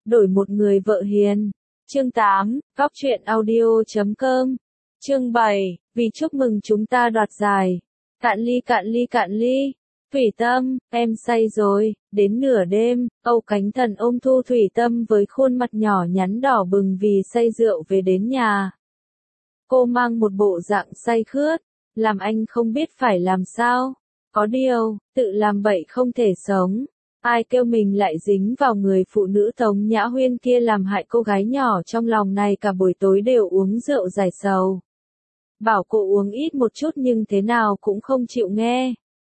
đổi một người vợ hiền. Chương 8, Góc truyện audio.com. Chương 7, vì chúc mừng chúng ta đoạt giải. Cạn ly cạn ly cạn ly. Thủy Tâm, em say rồi. Đến nửa đêm, Âu Cánh Thần ôm Thu Thủy Tâm với khuôn mặt nhỏ nhắn đỏ bừng vì say rượu về đến nhà. Cô mang một bộ dạng say khướt, làm anh không biết phải làm sao. Có điều, tự làm bậy không thể sống. Ai kêu mình lại dính vào người phụ nữ Tống Nhã Huyên kia làm hại cô gái nhỏ trong lòng này cả buổi tối đều uống rượu giải sầu. Bảo cô uống ít một chút nhưng thế nào cũng không chịu nghe.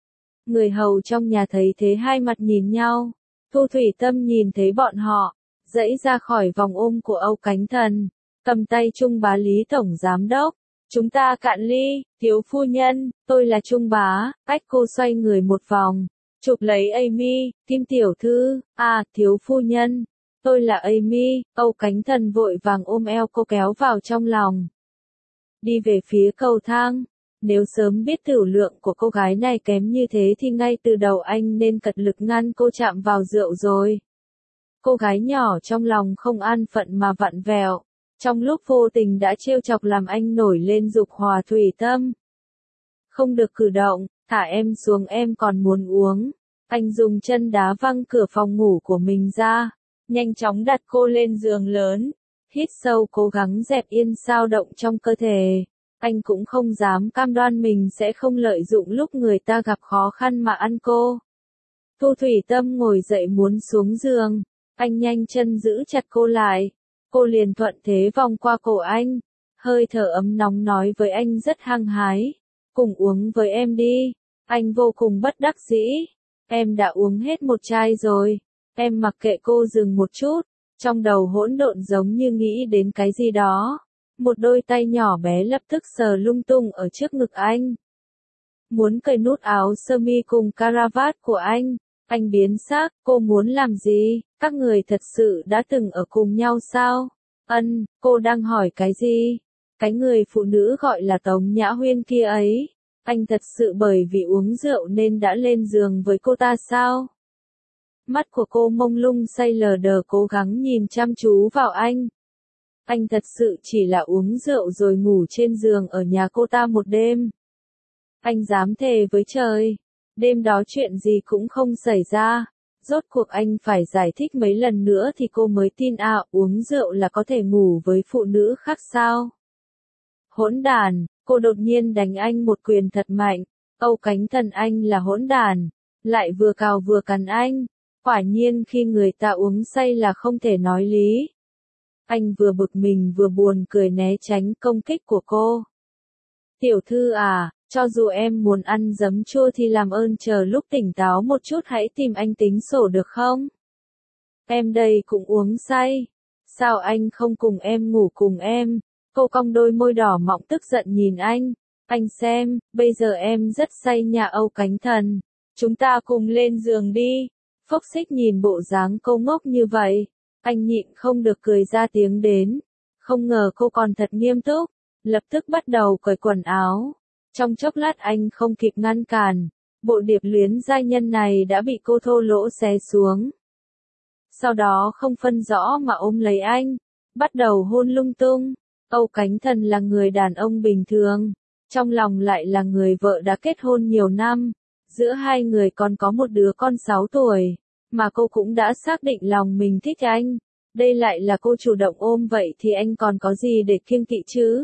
Người hầu trong nhà thấy thế hai mặt nhìn nhau. Thu Thủy Tâm nhìn thấy bọn họ, dãy ra khỏi vòng ôm của Âu Cánh Thần, cầm tay Trung Bá Lý Tổng Giám Đốc. Chúng ta cạn ly, thiếu phu nhân, tôi là Trung Bá. Cách cô xoay người một vòng, chụp lấy Amy, Kim tiểu thư, thiếu phu nhân, tôi là Amy. Âu Cánh Thần vội vàng ôm eo cô kéo vào trong lòng. Đi về phía cầu thang. Nếu sớm biết tửu lượng của cô gái này kém như thế thì ngay từ đầu anh nên cật lực ngăn cô chạm vào rượu rồi. Cô gái nhỏ trong lòng không an phận mà vặn vẹo, trong lúc vô tình đã trêu chọc làm anh nổi lên dục hỏa. Thủy Tâm, không được cử động, thả em xuống, em còn muốn uống. Anh dùng chân đá văng cửa phòng ngủ của mình ra, nhanh chóng đặt cô lên giường lớn, hít sâu cố gắng dẹp yên dao động trong cơ thể. Anh cũng không dám cam đoan mình sẽ không lợi dụng lúc người ta gặp khó khăn mà ăn cô. Thu Thủy Tâm ngồi dậy muốn xuống giường, anh nhanh chân giữ chặt cô lại. Cô liền thuận thế vòng qua cổ anh, hơi thở ấm nóng nói với anh rất hăng hái. Cùng uống với em đi. Anh vô cùng bất đắc dĩ. Em đã uống hết một chai rồi. Em mặc kệ. Cô dừng một chút, trong đầu hỗn độn giống như nghĩ đến cái gì đó. Một đôi tay nhỏ bé lập tức sờ lung tung ở trước ngực anh. Muốn cởi nút áo sơ mi cùng caravat của anh. Anh biến sắc. Cô muốn làm gì? Các người thật sự đã từng ở cùng nhau sao? Cô đang hỏi cái gì? Cái người phụ nữ gọi là Tống Nhã Huyên kia ấy. Anh thật sự bởi vì uống rượu nên đã lên giường với cô ta sao? Mắt của cô mông lung say lờ đờ cố gắng nhìn chăm chú vào anh. Anh thật sự chỉ là uống rượu rồi ngủ trên giường ở nhà cô ta một đêm. Anh dám thề với trời, đêm đó chuyện gì cũng không xảy ra. Rốt cuộc anh phải giải thích mấy lần nữa thì cô mới tin uống rượu là có thể ngủ với phụ nữ khác sao? Hỗn đàn, cô đột nhiên đánh anh một quyền thật mạnh. Âu Cánh Thần, anh là hỗn đàn, lại vừa cào vừa cắn anh. Quả nhiên khi người ta uống say là không thể nói lý. Anh vừa bực mình vừa buồn cười né tránh công kích của cô. Tiểu thư cho dù em muốn ăn giấm chua thì làm ơn chờ lúc tỉnh táo một chút hãy tìm anh tính sổ được không? Em đây cũng uống say. Sao anh không cùng em ngủ cùng em? Cô cong đôi môi đỏ mọng tức giận nhìn anh. Anh xem, bây giờ em rất say nhà Âu Cánh Thần. Chúng ta cùng lên giường đi. Phốc Xích nhìn bộ dáng cô ngốc như vậy. Anh nhịn không được cười ra tiếng đến. Không ngờ cô còn thật nghiêm túc. Lập tức bắt đầu cởi quần áo. Trong chốc lát anh không kịp ngăn cản. Bộ điệp luyến giai nhân này đã bị cô thô lỗ xé xuống. Sau đó không phân rõ mà ôm lấy anh. Bắt đầu hôn lung tung. Âu Cánh Thần là người đàn ông bình thường. Trong lòng lại là người vợ đã kết hôn nhiều năm. Giữa hai người còn có một đứa con 6 tuổi. Mà cô cũng đã xác định lòng mình thích anh. Đây lại là cô chủ động ôm vậy thì anh còn có gì để kiêng kỵ chứ?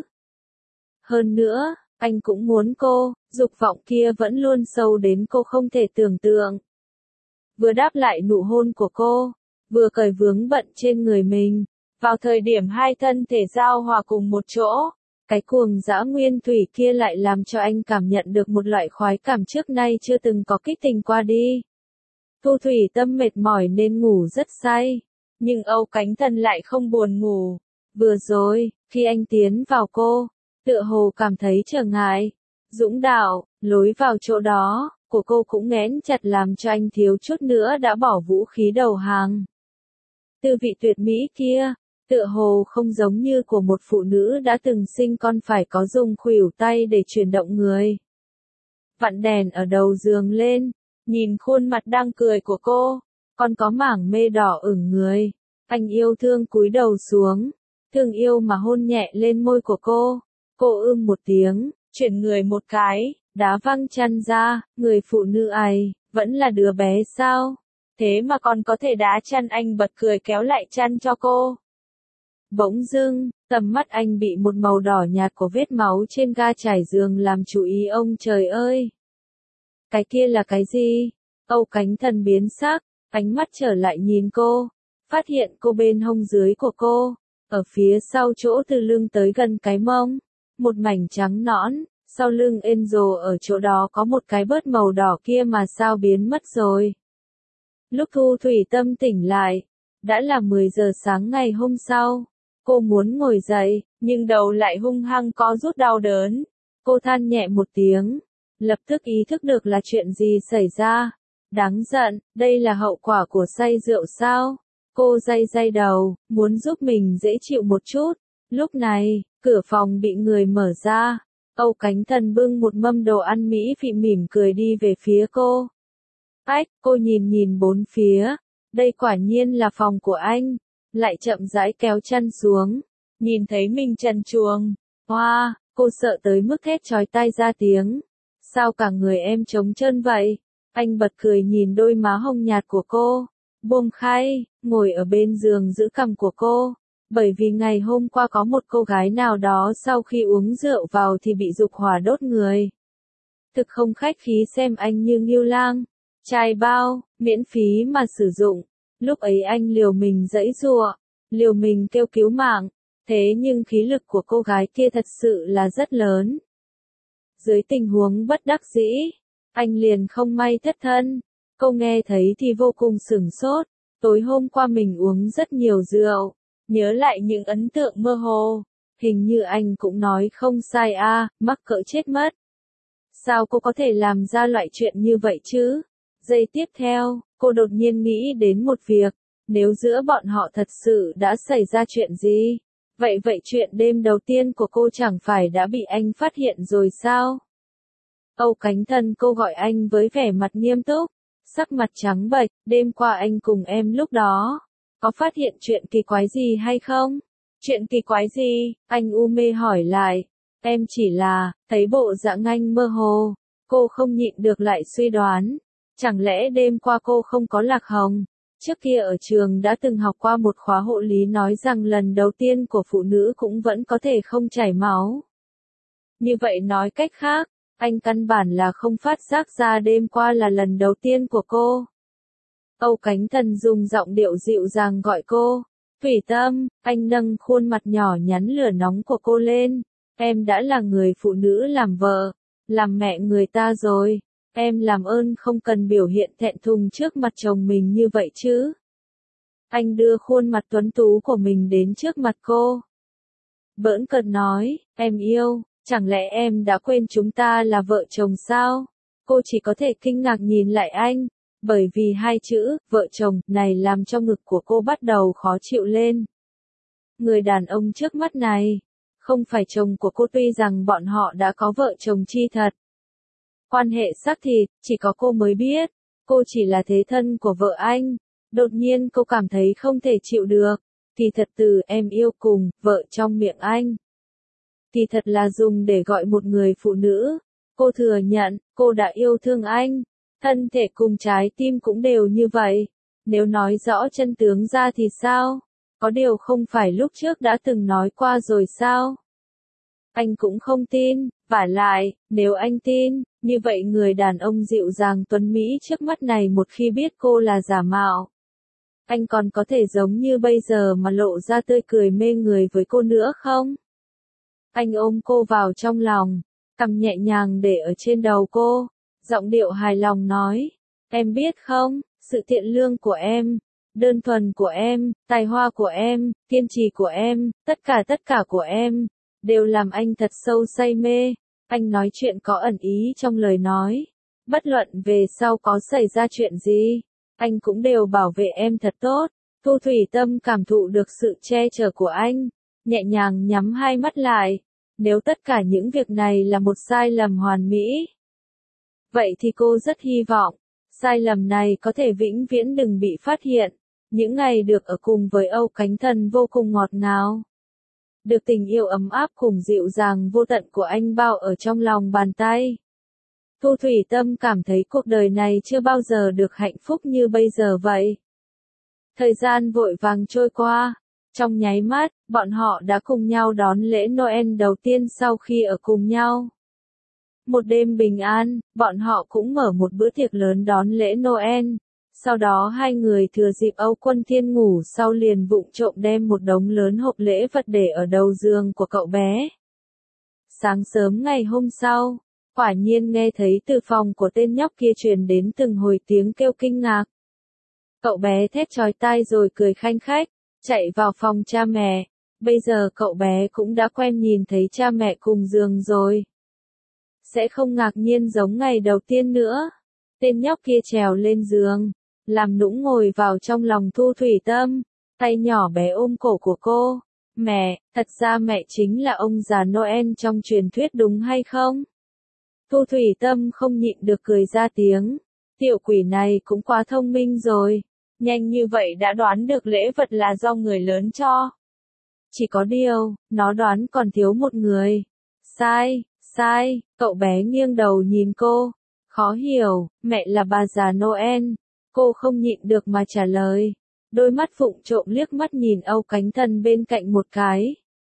Hơn nữa, anh cũng muốn cô, dục vọng kia vẫn luôn sâu đến cô không thể tưởng tượng. Vừa đáp lại nụ hôn của cô, vừa cởi vướng bận trên người mình. Vào thời điểm hai thân thể giao hòa cùng một chỗ, cái cuồng dã nguyên thủy kia lại làm cho anh cảm nhận được một loại khoái cảm trước nay chưa từng có kích tình qua đi. Thu Thủy Tâm mệt mỏi nên ngủ rất say, nhưng Âu Cánh Thần lại không buồn ngủ. Vừa rồi, khi anh tiến vào cô, tựa hồ cảm thấy trở ngại. Dũng đạo, lối vào chỗ đó, của cô cũng nghẽn chặt làm cho anh thiếu chút nữa đã bỏ vũ khí đầu hàng. Tư vị tuyệt mỹ kia, tựa hồ không giống như của một phụ nữ đã từng sinh con phải có dùng khuỷu tay để chuyển động người. Vặn đèn ở đầu giường lên, nhìn khuôn mặt đang cười của cô, còn có mảng mê đỏ ửng người. Anh yêu thương cúi đầu xuống, thương yêu mà hôn nhẹ lên môi của cô. Cô một tiếng, chuyển người một cái, đá văng chăn ra, người phụ nữ ấy, vẫn là đứa bé sao? Thế mà còn có thể đá chăn. Anh bật cười kéo lại chăn cho cô. Bỗng dưng, tầm mắt anh bị một màu đỏ nhạt của vết máu trên ga trải giường làm chú ý. Ông trời ơi! Cái kia là cái gì? Âu Cánh Thần biến sắc, ánh mắt trở lại nhìn cô, phát hiện cô bên hông dưới của cô, ở phía sau chỗ từ lưng tới gần cái mông, một mảnh trắng nõn, sau lưng Angel ở chỗ đó có một cái bớt màu đỏ kia mà sao biến mất rồi. Lúc Thu Thủy Tâm tỉnh lại, đã là 10 giờ sáng ngày hôm sau. Cô muốn ngồi dậy, nhưng đầu lại hung hăng co rút đau đớn. Cô than nhẹ một tiếng, lập tức ý thức được là chuyện gì xảy ra. Đáng giận, đây là hậu quả của say rượu sao? Cô day day đầu, muốn giúp mình dễ chịu một chút. Lúc này, cửa phòng bị người mở ra. Âu Cánh Thần bưng một mâm đồ ăn Mỹ vị mỉm cười đi về phía cô. Ách, cô nhìn bốn phía. Đây quả nhiên là phòng của anh. Lại chậm rãi kéo chăn xuống. Nhìn thấy mình trần truồng. Hoa, cô sợ tới mức thét chói tai ra tiếng. Sao cả người em trống trơn vậy? Anh bật cười nhìn đôi má hồng nhạt của cô. Buông khay, ngồi ở bên giường giữ cằm của cô. Bởi vì ngày hôm qua có một cô gái nào đó sau khi uống rượu vào thì bị dục hỏa đốt người. Thực không khách khí xem anh như Ngưu Lang. Chai bao, miễn phí mà sử dụng. Lúc ấy anh liều mình giãy giụa, liều mình kêu cứu mạng. Thế nhưng khí lực của cô gái kia thật sự là rất lớn. Dưới tình huống bất đắc dĩ, anh liền không may thất thân. Cô nghe thấy thì vô cùng sửng sốt. Tối hôm qua mình uống rất nhiều rượu. Nhớ lại những ấn tượng mơ hồ. Hình như anh cũng nói không sai a, mắc cỡ chết mất. Sao cô có thể làm ra loại chuyện như vậy chứ? Giây tiếp theo, cô đột nhiên nghĩ đến một việc. Nếu giữa bọn họ thật sự đã xảy ra chuyện gì? Vậy chuyện đêm đầu tiên của cô chẳng phải đã bị anh phát hiện rồi sao? Âu Cánh Thần cô gọi anh với vẻ mặt nghiêm túc, sắc mặt trắng bệch. Đêm qua anh cùng em lúc đó, có phát hiện chuyện kỳ quái gì hay không? Chuyện kỳ quái gì? Anh u mê hỏi lại. Em chỉ là, thấy bộ dạng anh mơ hồ. Cô không nhịn được lại suy đoán. Chẳng lẽ đêm qua cô không có lạc hồng? Trước kia ở trường đã từng học qua một khóa hộ lý nói rằng lần đầu tiên của phụ nữ cũng vẫn có thể không chảy máu. Như vậy nói cách khác, anh căn bản là không phát giác ra đêm qua là lần đầu tiên của cô. Âu Cánh Thần dùng giọng điệu dịu dàng gọi cô. Thủy Tâm, anh nâng khuôn mặt nhỏ nhắn lửa nóng của cô lên. Em đã là người phụ nữ làm vợ, làm mẹ người ta rồi. Em làm ơn không cần biểu hiện thẹn thùng trước mặt chồng mình như vậy chứ. Anh đưa khuôn mặt tuấn tú của mình đến trước mặt cô. Bỡn cợt nói, em yêu, chẳng lẽ em đã quên chúng ta là vợ chồng sao? Cô chỉ có thể kinh ngạc nhìn lại anh, bởi vì hai chữ, vợ chồng, này làm cho ngực của cô bắt đầu khó chịu lên. Người đàn ông trước mắt này, không phải chồng của cô tuy rằng bọn họ đã có vợ chồng chi thật. Quan hệ xác thịt, chỉ có cô mới biết, cô chỉ là thế thân của vợ anh. Đột nhiên cô cảm thấy không thể chịu được. Thì thật từ em yêu cùng, vợ trong miệng anh. Thì thật là dùng để gọi một người phụ nữ. Cô thừa nhận, cô đã yêu thương anh. Thân thể cùng trái tim cũng đều như vậy. Nếu nói rõ chân tướng ra thì sao? Có điều không phải lúc trước đã từng nói qua rồi sao? Anh cũng không tin, vả lại, nếu anh tin, như vậy người đàn ông dịu dàng tuấn Mỹ trước mắt này một khi biết cô là giả mạo. Anh còn có thể giống như bây giờ mà lộ ra tươi cười mê người với cô nữa không? Anh ôm cô vào trong lòng, cằm nhẹ nhàng để ở trên đầu cô, giọng điệu hài lòng nói, em biết không, sự thiện lương của em, đơn thuần của em, tài hoa của em, kiên trì của em, tất cả của em, đều làm anh thật sâu say mê. Anh nói chuyện có ẩn ý trong lời nói. Bất luận về sau có xảy ra chuyện gì, anh cũng đều bảo vệ em thật tốt. Thu Thủy Tâm cảm thụ được sự che chở của anh, nhẹ nhàng nhắm hai mắt lại. Nếu tất cả những việc này là một sai lầm hoàn mỹ, vậy thì cô rất hy vọng, sai lầm này có thể vĩnh viễn đừng bị phát hiện. Những ngày được ở cùng với Âu Cánh Thần vô cùng ngọt ngào. Được tình yêu ấm áp cùng dịu dàng vô tận của anh bao ở trong lòng bàn tay. Thu Thủy Tâm cảm thấy cuộc đời này chưa bao giờ được hạnh phúc như bây giờ vậy. Thời gian vội vàng trôi qua. Trong nháy mắt, bọn họ đã cùng nhau đón lễ Noel đầu tiên sau khi ở cùng nhau. Một đêm bình an, bọn họ cũng mở một bữa tiệc lớn đón lễ Noel. Sau đó hai người thừa dịp Âu Quân Thiên ngủ sau liền vụng trộm đem một đống lớn hộp lễ vật để ở đầu giường của cậu bé. Sáng sớm ngày hôm sau, quả nhiên nghe thấy từ phòng của tên nhóc kia truyền đến từng hồi tiếng kêu kinh ngạc. Cậu bé thét chói tai rồi cười khanh khách, chạy vào phòng cha mẹ. Bây giờ cậu bé cũng đã quen nhìn thấy cha mẹ cùng giường rồi. Sẽ không ngạc nhiên giống ngày đầu tiên nữa. Tên nhóc kia trèo lên giường, làm nũng ngồi vào trong lòng Thu Thủy Tâm, tay nhỏ bé ôm cổ của cô. Mẹ, thật ra mẹ chính là ông già Noel trong truyền thuyết đúng hay không? Thu Thủy Tâm không nhịn được cười ra tiếng. Tiểu quỷ này cũng quá thông minh rồi. Nhanh như vậy đã đoán được lễ vật là do người lớn cho. Chỉ có điều, nó đoán còn thiếu một người. Sai, sai, cậu bé nghiêng đầu nhìn cô. Khó hiểu, mẹ là bà già Noel. Cô không nhịn được mà trả lời. Đôi mắt vụng trộm liếc mắt nhìn Âu Cánh Thần bên cạnh một cái.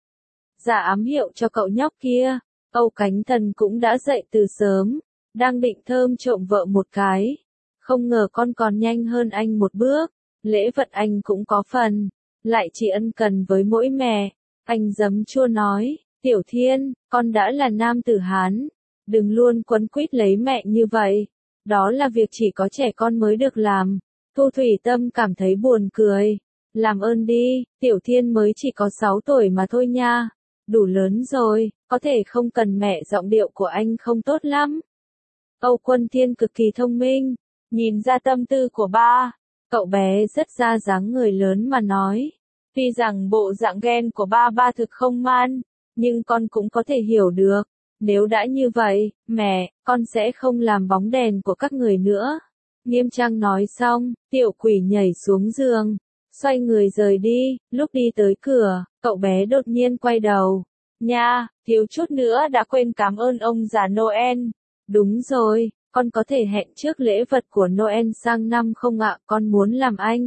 Dạ ám hiệu cho cậu nhóc kia. Âu Cánh Thần cũng đã dậy từ sớm. Đang định thơm trộm vợ một cái. Không ngờ con còn nhanh hơn anh một bước. Lễ vật anh cũng có phần. Lại chỉ ân cần với mỗi mẹ. Anh giấm chua nói. Tiểu Thiên, con đã là nam tử Hán. Đừng luôn quấn quýt lấy mẹ như vậy. Đó là việc chỉ có trẻ con mới được làm. Thu Thủy Tâm cảm thấy buồn cười. Làm ơn đi, Tiểu Thiên mới chỉ có 6 tuổi mà thôi nha. Đủ lớn rồi, có thể không cần mẹ, giọng điệu của anh không tốt lắm. Âu Quân Thiên cực kỳ thông minh. Nhìn ra tâm tư của ba. Cậu bé rất ra dáng người lớn mà nói. Tuy rằng bộ dạng ghen của ba thực không man. Nhưng con cũng có thể hiểu được. Nếu đã như vậy, mẹ, con sẽ không làm bóng đèn của các người nữa. Nghiêm trang nói xong, tiểu quỷ nhảy xuống giường. Xoay người rời đi, lúc đi tới cửa, cậu bé đột nhiên quay đầu. Nha, thiếu chút nữa đã quên cảm ơn ông già Noel. Đúng rồi, con có thể hẹn trước lễ vật của Noel sang năm không ạ, con muốn làm anh.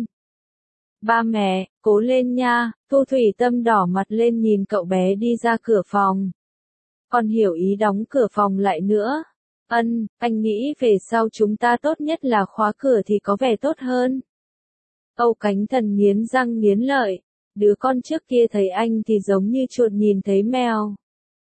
Ba mẹ, cố lên nha, Thu Thủy Tâm đỏ mặt lên nhìn cậu bé đi ra cửa phòng. Con hiểu ý đóng cửa phòng lại nữa. Anh nghĩ về sau chúng ta tốt nhất là khóa cửa thì có vẻ tốt hơn. Âu Cánh Thần nghiến răng nghiến lợi. Đứa con trước kia thấy anh thì giống như chuột nhìn thấy mèo.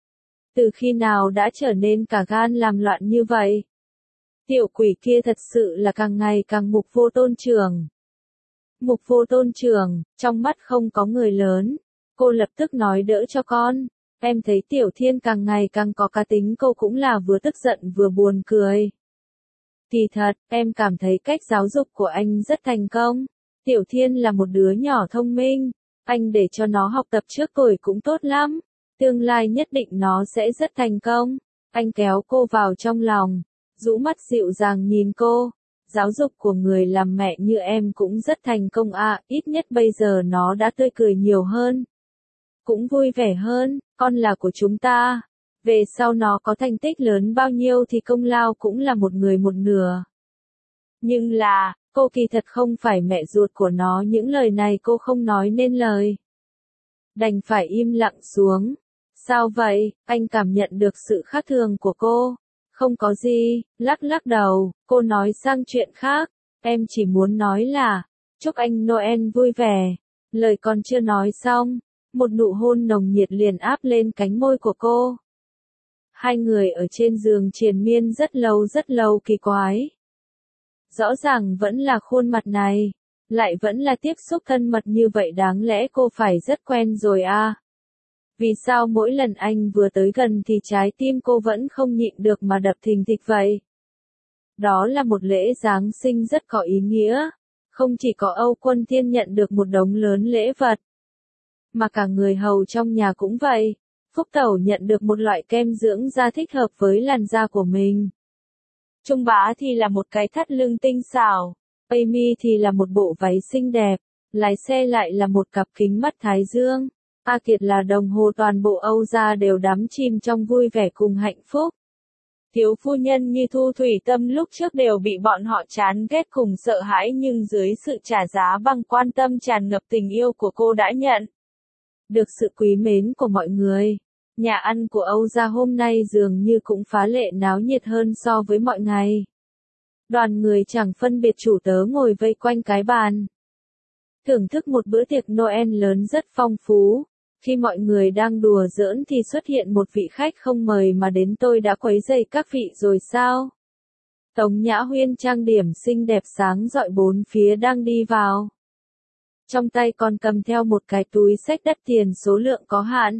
Từ khi nào đã trở nên cả gan làm loạn như vậy? Tiểu quỷ kia thật sự là càng ngày càng mục vô tôn trưởng. Mục vô tôn trưởng, trong mắt không có người lớn. Cô lập tức nói đỡ cho con. Em thấy Tiểu Thiên càng ngày càng có cá tính, cô cũng là vừa tức giận vừa buồn cười. Kỳ thật, em cảm thấy cách giáo dục của anh rất thành công. Tiểu Thiên là một đứa nhỏ thông minh. Anh để cho nó học tập trước tuổi cũng tốt lắm. Tương lai nhất định nó sẽ rất thành công. Anh kéo cô vào trong lòng. Rũ mắt dịu dàng nhìn cô. Giáo dục của người làm mẹ như em cũng rất thành công à, ít nhất bây giờ nó đã tươi cười nhiều hơn. Cũng vui vẻ hơn, con là của chúng ta. Về sau nó có thành tích lớn bao nhiêu thì công lao cũng là một người một nửa. Nhưng là, cô kỳ thật không phải mẹ ruột của nó, những lời này cô không nói nên lời. Đành phải im lặng xuống. Sao vậy, anh cảm nhận được sự khác thường của cô. Không có gì, lắc lắc đầu, cô nói sang chuyện khác. Em chỉ muốn nói là, chúc anh Noel vui vẻ. Lời còn chưa nói xong, một nụ hôn nồng nhiệt liền áp lên cánh môi của cô. Hai người ở trên giường triền miên rất lâu kỳ quái. Rõ ràng vẫn là khuôn mặt này, lại vẫn là tiếp xúc thân mật như vậy, đáng lẽ cô phải rất quen rồi à. Vì sao mỗi lần anh vừa tới gần thì trái tim cô vẫn không nhịn được mà đập thình thịch vậy? Đó là một lễ Giáng sinh rất có ý nghĩa. Không chỉ có Âu Quân Thiên nhận được một đống lớn lễ vật, mà cả người hầu trong nhà cũng vậy. Phúc Tẩu nhận được một loại kem dưỡng da thích hợp với làn da của mình. Trung Bá thì là một cái thắt lưng tinh xảo. Amy thì là một bộ váy xinh đẹp. lái xe lại là một cặp kính mắt thái dương. A Kiệt là đồng hồ, toàn bộ Âu gia đều đắm chìm trong vui vẻ cùng hạnh phúc. Thiếu phu nhân như Thu Thủy Tâm lúc trước đều bị bọn họ chán ghét cùng sợ hãi, nhưng dưới sự trả giá bằng quan tâm tràn ngập tình yêu của cô đã nhận được sự quý mến của mọi người. Nhà ăn của Âu gia hôm nay dường như cũng phá lệ náo nhiệt hơn so với mọi ngày. Đoàn người chẳng phân biệt chủ tớ ngồi vây quanh cái bàn, thưởng thức một bữa tiệc Noel lớn rất phong phú. Khi mọi người đang đùa giỡn thì xuất hiện một vị khách không mời mà đến. Tôi đã quấy rầy các vị rồi sao? Tống Nhã Huyên trang điểm xinh đẹp sáng rọi bốn phía đang đi vào. Trong tay còn cầm theo một cái túi xách đắt tiền số lượng có hạn.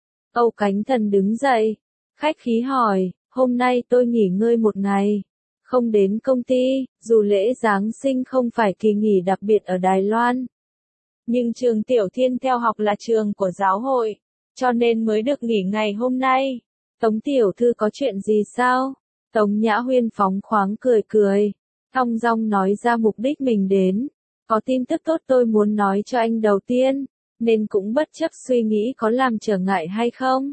Âu Cánh Thần đứng dậy, khách khí hỏi, hôm nay tôi nghỉ ngơi một ngày, không đến công ty, dù lễ Giáng sinh không phải kỳ nghỉ đặc biệt ở Đài Loan. Nhưng trường Tiểu Thiên theo học là trường của giáo hội, cho nên mới được nghỉ ngày hôm nay. Tống tiểu thư có chuyện gì sao? Tống Nhã Huyên phóng khoáng cười cười, thong dong nói ra mục đích mình đến. Có tin tức tốt tôi muốn nói cho anh đầu tiên, nên cũng bất chấp suy nghĩ có làm trở ngại hay không.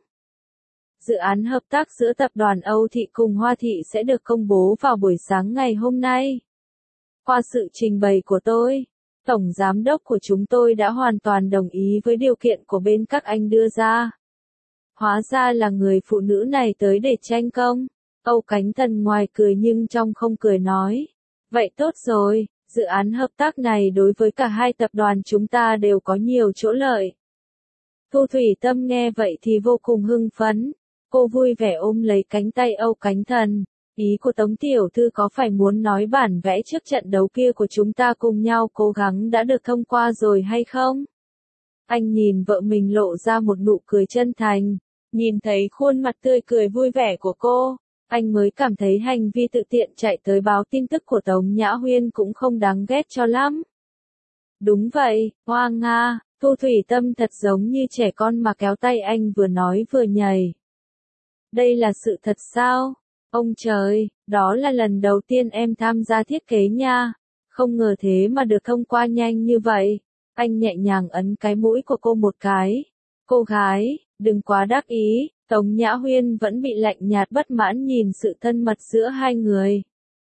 Dự án hợp tác giữa tập đoàn Âu Thị cùng Hoa Thị sẽ được công bố vào buổi sáng ngày hôm nay. Qua sự trình bày của tôi, Tổng Giám đốc của chúng tôi đã hoàn toàn đồng ý với điều kiện của bên các anh đưa ra. Hóa ra là người phụ nữ này tới để tranh công. Âu Cánh Thần ngoài cười nhưng trong không cười nói. Vậy tốt rồi, dự án hợp tác này đối với cả hai tập đoàn chúng ta đều có nhiều chỗ lợi. Thu Thủy Tâm nghe vậy thì vô cùng hưng phấn. Cô vui vẻ ôm lấy cánh tay Âu Cánh Thần. Ý của Tống tiểu thư có phải muốn nói bản vẽ trước trận đấu kia của chúng ta cùng nhau cố gắng đã được thông qua rồi hay không? Anh nhìn vợ mình lộ ra một nụ cười chân thành, nhìn thấy khuôn mặt tươi cười vui vẻ của cô, anh mới cảm thấy hành vi tự tiện chạy tới báo tin tức của Tống Nhã Huyên cũng không đáng ghét cho lắm. Đúng vậy, Hoa Nga, Thu Thủy Tâm thật giống như trẻ con mà kéo tay anh vừa nói vừa nhảy. Đây là sự thật sao? Ông trời, đó là lần đầu tiên em tham gia thiết kế nha. Không ngờ thế mà được thông qua nhanh như vậy. Anh nhẹ nhàng ấn cái mũi của cô một cái. Cô gái, đừng quá đắc ý. Tống Nhã Huyên vẫn bị lạnh nhạt bất mãn nhìn sự thân mật giữa hai người.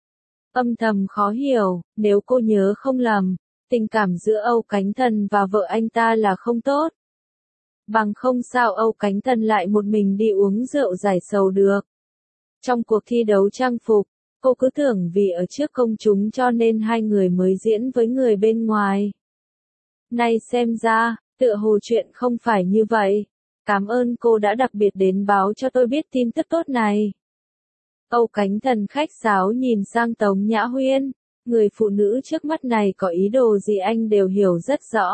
Âm thầm khó hiểu, nếu cô nhớ không lầm, tình cảm giữa Âu Cánh Thần và vợ anh ta là không tốt. Bằng không sao Âu Cánh Thần lại một mình đi uống rượu giải sầu được. Trong cuộc thi đấu trang phục, cô cứ tưởng vì ở trước công chúng cho nên hai người mới diễn với người bên ngoài. Nay xem ra, tựa hồ chuyện không phải như vậy. Cảm ơn cô đã đặc biệt đến báo cho tôi biết tin tức tốt này. Âu Cánh Thần khách sáo nhìn sang Tống Nhã Huyên. Người phụ nữ trước mắt này có ý đồ gì anh đều hiểu rất rõ.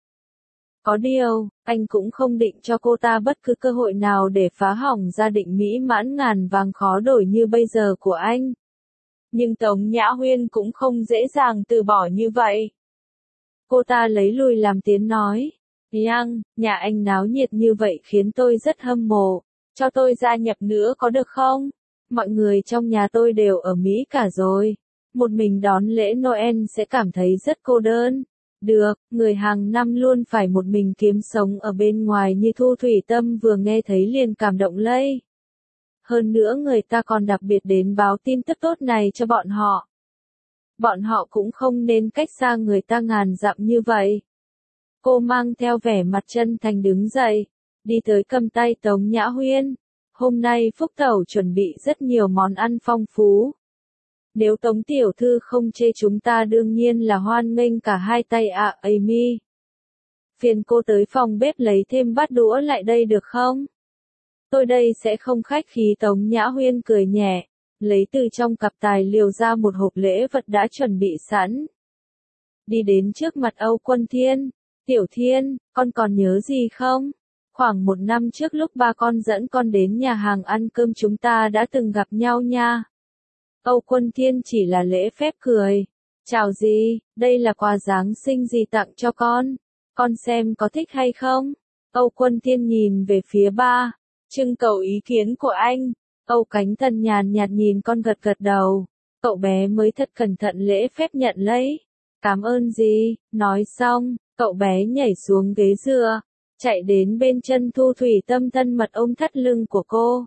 Có điều, anh cũng không định cho cô ta bất cứ cơ hội nào để phá hỏng gia định mỹ mãn ngàn vàng khó đổi như bây giờ của anh. Nhưng Tống Nhã Huyên cũng không dễ dàng từ bỏ như vậy. Cô ta lấy lùi làm tiến nói. Yang, nhà anh náo nhiệt như vậy khiến tôi rất hâm mộ. Cho tôi gia nhập nữa có được không? Mọi người trong nhà tôi đều ở Mỹ cả rồi. Một mình đón lễ Noel sẽ cảm thấy rất cô đơn. Được, người hàng năm luôn phải một mình kiếm sống ở bên ngoài như Thu Thủy Tâm vừa nghe thấy liền cảm động lây. Hơn nữa người ta còn đặc biệt đến báo tin tức tốt này cho bọn họ. Bọn họ cũng không nên cách xa người ta ngàn dặm như vậy. Cô mang theo vẻ mặt chân thành đứng dậy, đi tới cầm tay Tống Nhã Huyên. Hôm nay Phúc Tẩu chuẩn bị rất nhiều món ăn phong phú. Nếu Tống tiểu thư không chê chúng ta đương nhiên là hoan nghênh cả hai tay ạ. Amy. Phiền cô tới phòng bếp lấy thêm bát đũa lại đây được không? Tôi đây sẽ không khách khí. Tống Nhã Huyên cười nhẹ, lấy từ trong cặp tài liệu ra một hộp lễ vật đã chuẩn bị sẵn. Đi đến trước mặt Âu Quân Thiên. Tiểu Thiên, con còn nhớ gì không? Khoảng 1 năm trước lúc ba con dẫn con đến nhà hàng ăn cơm chúng ta đã từng gặp nhau nha. Âu Quân Thiên chỉ là lễ phép cười. Chào gì, đây là quà Giáng sinh gì tặng cho con xem có thích hay không? Âu Quân Thiên nhìn về phía ba, trưng cầu ý kiến của anh. Âu Cánh Thần nhàn nhạt nhìn con gật gật đầu. Cậu bé mới thật cẩn thận lễ phép nhận lấy. Cảm ơn gì, nói xong, cậu bé nhảy xuống ghế dựa, chạy đến bên chân Thu Thủy Tâm thân mật ôm thắt lưng của cô.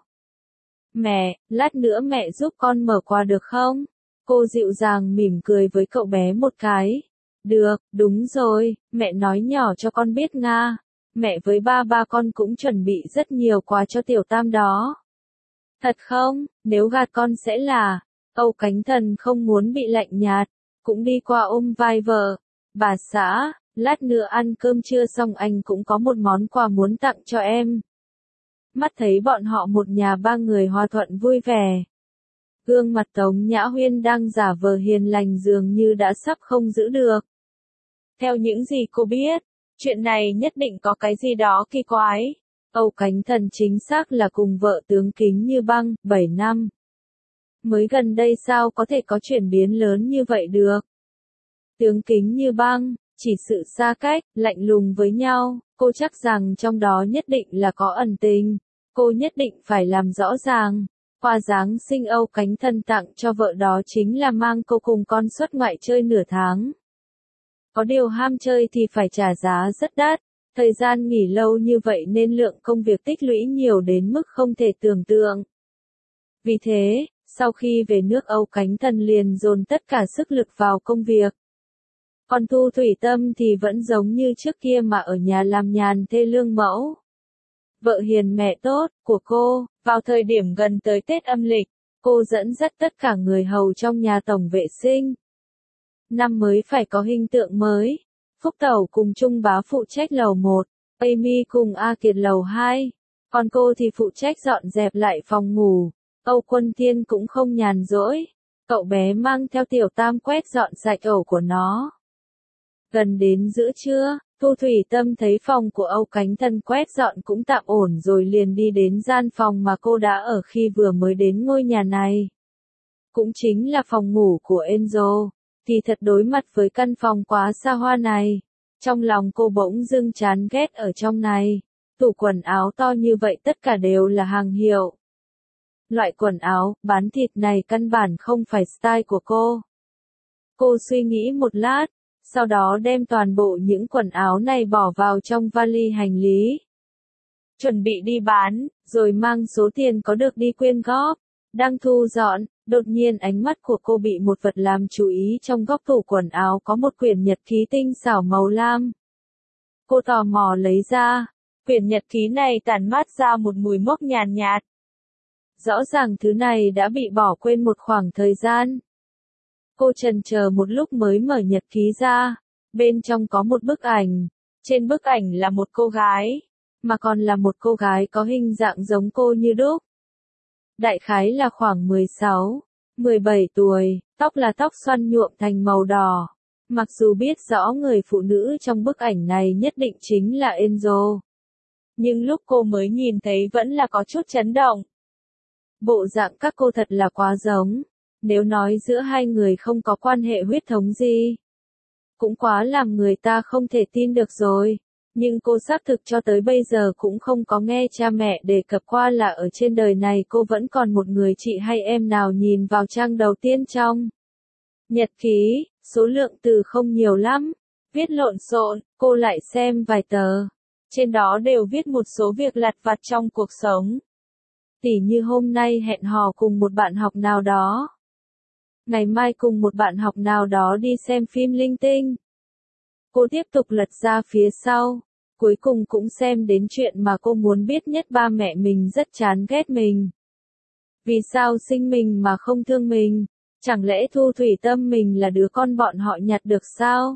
Mẹ, lát nữa mẹ giúp con mở quà được không? Cô dịu dàng mỉm cười với cậu bé một cái. Được, đúng rồi, mẹ nói nhỏ cho con biết Nga. Mẹ với ba con cũng chuẩn bị rất nhiều quà cho tiểu tam đó. Thật không, nếu gạt con sẽ là... Âu Cánh Thần không muốn bị lạnh nhạt, cũng đi qua ôm vai vợ. Bà xã, lát nữa ăn cơm trưa xong anh cũng có một món quà muốn tặng cho em. Mắt thấy bọn họ một nhà ba người hòa thuận vui vẻ. Gương mặt Tống Nhã Huyên đang giả vờ hiền lành dường như đã sắp không giữ được. Theo những gì cô biết, chuyện này nhất định có cái gì đó kỳ quái. Âu Cánh Thần chính xác là cùng vợ tướng Kính Như Băng, 7 năm. Mới gần đây sao có thể có chuyển biến lớn như vậy được? Tướng Kính Như Băng, chỉ sự xa cách, lạnh lùng với nhau, cô chắc rằng trong đó nhất định là có ẩn tình. Cô nhất định phải làm rõ ràng. Quà Giáng sinh Âu Cánh Thần tặng cho vợ đó chính là mang cô cùng con xuất ngoại chơi nửa tháng. Có điều ham chơi thì phải trả giá rất đắt. Thời gian nghỉ lâu như vậy nên lượng công việc tích lũy nhiều đến mức không thể tưởng tượng. Vì thế, sau khi về nước Âu Cánh Thần liền dồn tất cả sức lực vào công việc. Còn Thu Thủy Tâm thì vẫn giống như trước kia mà ở nhà làm nhàn thê lương mẫu. Vợ hiền mẹ tốt của cô, vào thời điểm gần tới Tết âm lịch, cô dẫn dắt tất cả người hầu trong nhà tổng vệ sinh. Năm mới phải có hình tượng mới. Phúc Tẩu cùng Trung Bá phụ trách lầu 1, Amy cùng A Kiệt lầu 2, còn cô thì phụ trách dọn dẹp lại phòng ngủ. Âu Quân Thiên cũng không nhàn rỗi, cậu bé mang theo tiểu tam quét dọn sạch ổ của nó. Gần đến giữa trưa, Thu Thủy Tâm thấy phòng của Âu Cánh Thần quét dọn cũng tạm ổn rồi liền đi đến gian phòng mà cô đã ở khi vừa mới đến ngôi nhà này. Cũng chính là phòng ngủ của Enzo. Thì thật đối mặt với căn phòng quá xa hoa này. Trong lòng cô bỗng dưng chán ghét ở trong này. Tủ quần áo to như vậy tất cả đều là hàng hiệu. Loại quần áo, bán thịt này căn bản không phải style của cô. Cô suy nghĩ một lát, sau đó đem toàn bộ những quần áo này bỏ vào trong vali hành lý. Chuẩn bị đi bán, rồi mang số tiền có được đi quyên góp. Đang thu dọn, đột nhiên ánh mắt của cô bị một vật làm chú ý trong góc tủ quần áo có một quyển nhật ký tinh xảo màu lam. Cô tò mò lấy ra, quyển nhật ký này tản mát ra một mùi mốc nhàn nhạt. Rõ ràng thứ này đã bị bỏ quên một khoảng thời gian. Cô chần chờ một lúc mới mở nhật ký ra, bên trong có một bức ảnh, trên bức ảnh là một cô gái, mà còn là một cô gái có hình dạng giống cô như đúc. Đại khái là khoảng 16, 17 tuổi, tóc là tóc xoăn nhuộm thành màu đỏ. Mặc dù biết rõ người phụ nữ trong bức ảnh này nhất định chính là Enzo. Nhưng lúc cô mới nhìn thấy vẫn là có chút chấn động. Bộ dạng các cô thật là quá giống. Nếu nói giữa hai người không có quan hệ huyết thống gì, cũng quá làm người ta không thể tin được rồi. Nhưng cô xác thực cho tới bây giờ cũng không có nghe cha mẹ đề cập qua là ở trên đời này cô vẫn còn một người chị hay em nào nhìn vào trang đầu tiên trong nhật ký, số lượng từ không nhiều lắm, viết lộn xộn, cô lại xem vài tờ. Trên đó đều viết một số việc lặt vặt trong cuộc sống. Tỉ như hôm nay hẹn hò cùng một bạn học nào đó. Ngày mai cùng một bạn học nào đó đi xem phim linh tinh. Cô tiếp tục lật ra phía sau. Cuối cùng cũng xem đến chuyện mà cô muốn biết nhất, ba mẹ mình rất chán ghét mình. Vì sao sinh mình mà không thương mình? Chẳng lẽ Thu Thủy Tâm mình là đứa con bọn họ nhặt được sao?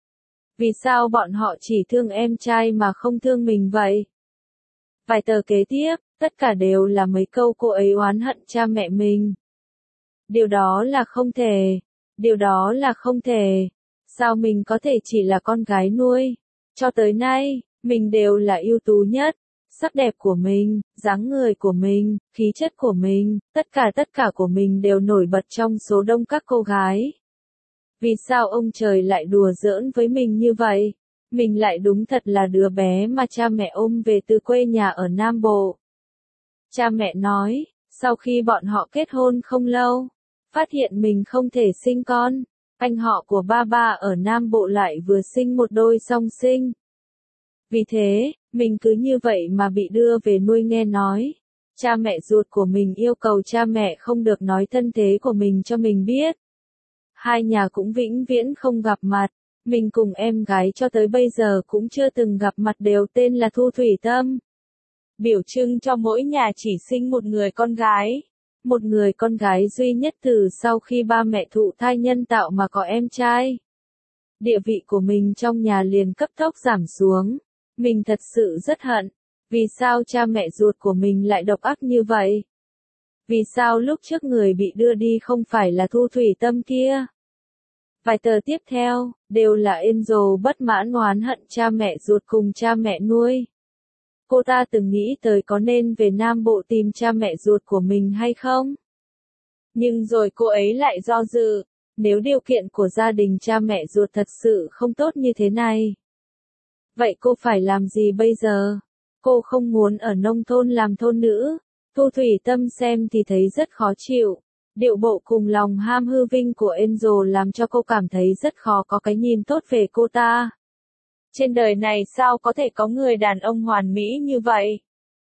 Vì sao bọn họ chỉ thương em trai mà không thương mình vậy? Vài tờ kế tiếp, tất cả đều là mấy câu cô ấy oán hận cha mẹ mình. Điều đó là không thể. Điều đó là không thể. Sao mình có thể chỉ là con gái nuôi? Cho tới nay, mình đều là ưu tú nhất. Sắc đẹp của mình, dáng người của mình, khí chất của mình, tất cả của mình đều nổi bật trong số đông các cô gái. Vì sao ông trời lại đùa giỡn với mình như vậy? Mình lại đúng thật là đứa bé mà cha mẹ ôm về từ quê nhà ở Nam Bộ. Cha mẹ nói, sau khi bọn họ kết hôn không lâu, phát hiện mình không thể sinh con, Anh họ của ba ở Nam Bộ lại vừa sinh một đôi song sinh. Vì thế, mình cứ như vậy mà bị đưa về nuôi nghe nói. Cha mẹ ruột của mình yêu cầu cha mẹ không được nói thân thế của mình cho mình biết. Hai nhà cũng vĩnh viễn không gặp mặt. Mình cùng em gái cho tới bây giờ cũng chưa từng gặp mặt, đều tên là Thu Thủy Tâm. Biểu trưng cho mỗi nhà chỉ sinh một người con gái. Một người con gái duy nhất từ sau khi ba mẹ thụ thai nhân tạo mà có em trai. Địa vị của mình trong nhà liền cấp tốc giảm xuống. Mình thật sự rất hận. Vì sao cha mẹ ruột của mình lại độc ác như vậy? Vì sao lúc trước người bị đưa đi không phải là Thu Thủy Tâm kia? Vài tờ tiếp theo, đều là Angel bất mãn oán hận cha mẹ ruột cùng cha mẹ nuôi. Cô ta từng nghĩ tới có nên về Nam Bộ tìm cha mẹ ruột của mình hay không? Nhưng rồi cô ấy lại do dự, nếu điều kiện của gia đình cha mẹ ruột thật sự không tốt như thế này. Vậy cô phải làm gì bây giờ? Cô không muốn ở nông thôn làm thôn nữ. Thu Thủy Tâm xem thì thấy rất khó chịu. Điệu bộ cùng lòng ham hư vinh của Angel làm cho cô cảm thấy rất khó có cái nhìn tốt về cô ta. Trên đời này sao có thể có người đàn ông hoàn mỹ như vậy?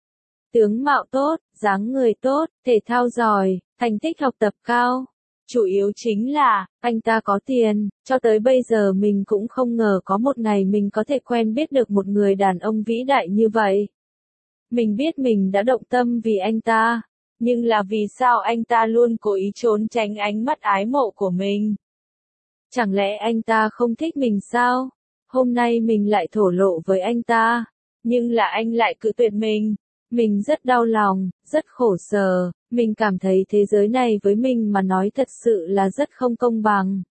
Tướng mạo tốt, dáng người tốt, thể thao giỏi, thành tích học tập cao. Chủ yếu chính là, anh ta có tiền, cho tới bây giờ mình cũng không ngờ có một ngày mình có thể quen biết được một người đàn ông vĩ đại như vậy. Mình biết mình đã động tâm vì anh ta, nhưng là vì sao anh ta luôn cố ý trốn tránh ánh mắt ái mộ của mình? Chẳng lẽ anh ta không thích mình sao? Hôm nay mình lại thổ lộ với anh ta, nhưng là anh lại cự tuyệt mình. Mình rất đau lòng, rất khổ sở, mình cảm thấy thế giới này với mình mà nói thật sự là rất không công bằng.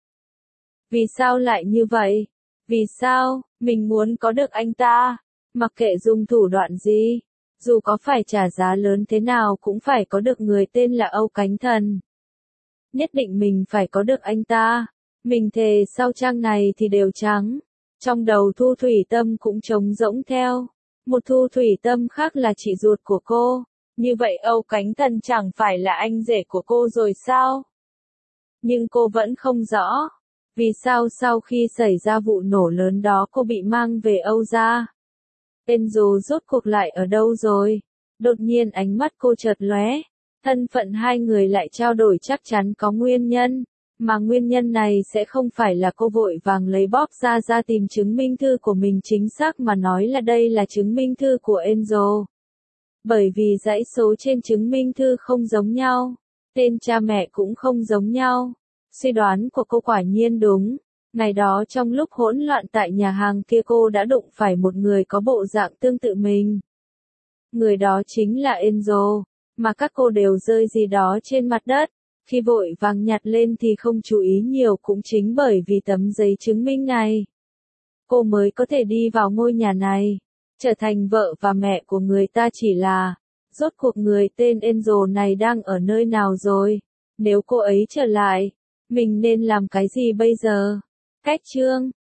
Vì sao lại như vậy? Vì sao, mình muốn có được anh ta, mặc kệ dùng thủ đoạn gì, dù có phải trả giá lớn thế nào cũng phải có được người tên là Âu Cánh Thần. Nhất định mình phải có được anh ta, mình thề sau trang này thì đều trắng. Trong đầu Thu Thủy Tâm cũng trống rỗng theo. Một Thu Thủy Tâm khác là chị ruột của cô. Như vậy Âu Cánh Thần chẳng phải là anh rể của cô rồi sao? Nhưng cô vẫn không rõ. Vì sao sau khi xảy ra vụ nổ lớn đó cô bị mang về Âu gia? Angel rốt cuộc lại ở đâu rồi? Đột nhiên ánh mắt cô chợt lóe. Thân phận hai người lại trao đổi chắc chắn có nguyên nhân. Mà nguyên nhân này sẽ không phải là cô vội vàng lấy bóp ra tìm chứng minh thư của mình, chính xác mà nói là đây là chứng minh thư của Angel. Bởi vì dãy số trên chứng minh thư không giống nhau, tên cha mẹ cũng không giống nhau. Suy đoán của cô quả nhiên đúng. Ngày đó trong lúc hỗn loạn tại nhà hàng kia cô đã đụng phải một người có bộ dạng tương tự mình. Người đó chính là Angel, mà các cô đều rơi gì đó trên mặt đất. Khi vội vàng nhặt lên thì không chú ý nhiều, cũng chính bởi vì tấm giấy chứng minh này, cô mới có thể đi vào ngôi nhà này, trở thành vợ và mẹ của người ta. Chỉ là, rốt cuộc người tên Angel này đang ở nơi nào rồi? Nếu cô ấy trở lại, mình nên làm cái gì bây giờ? Cách chương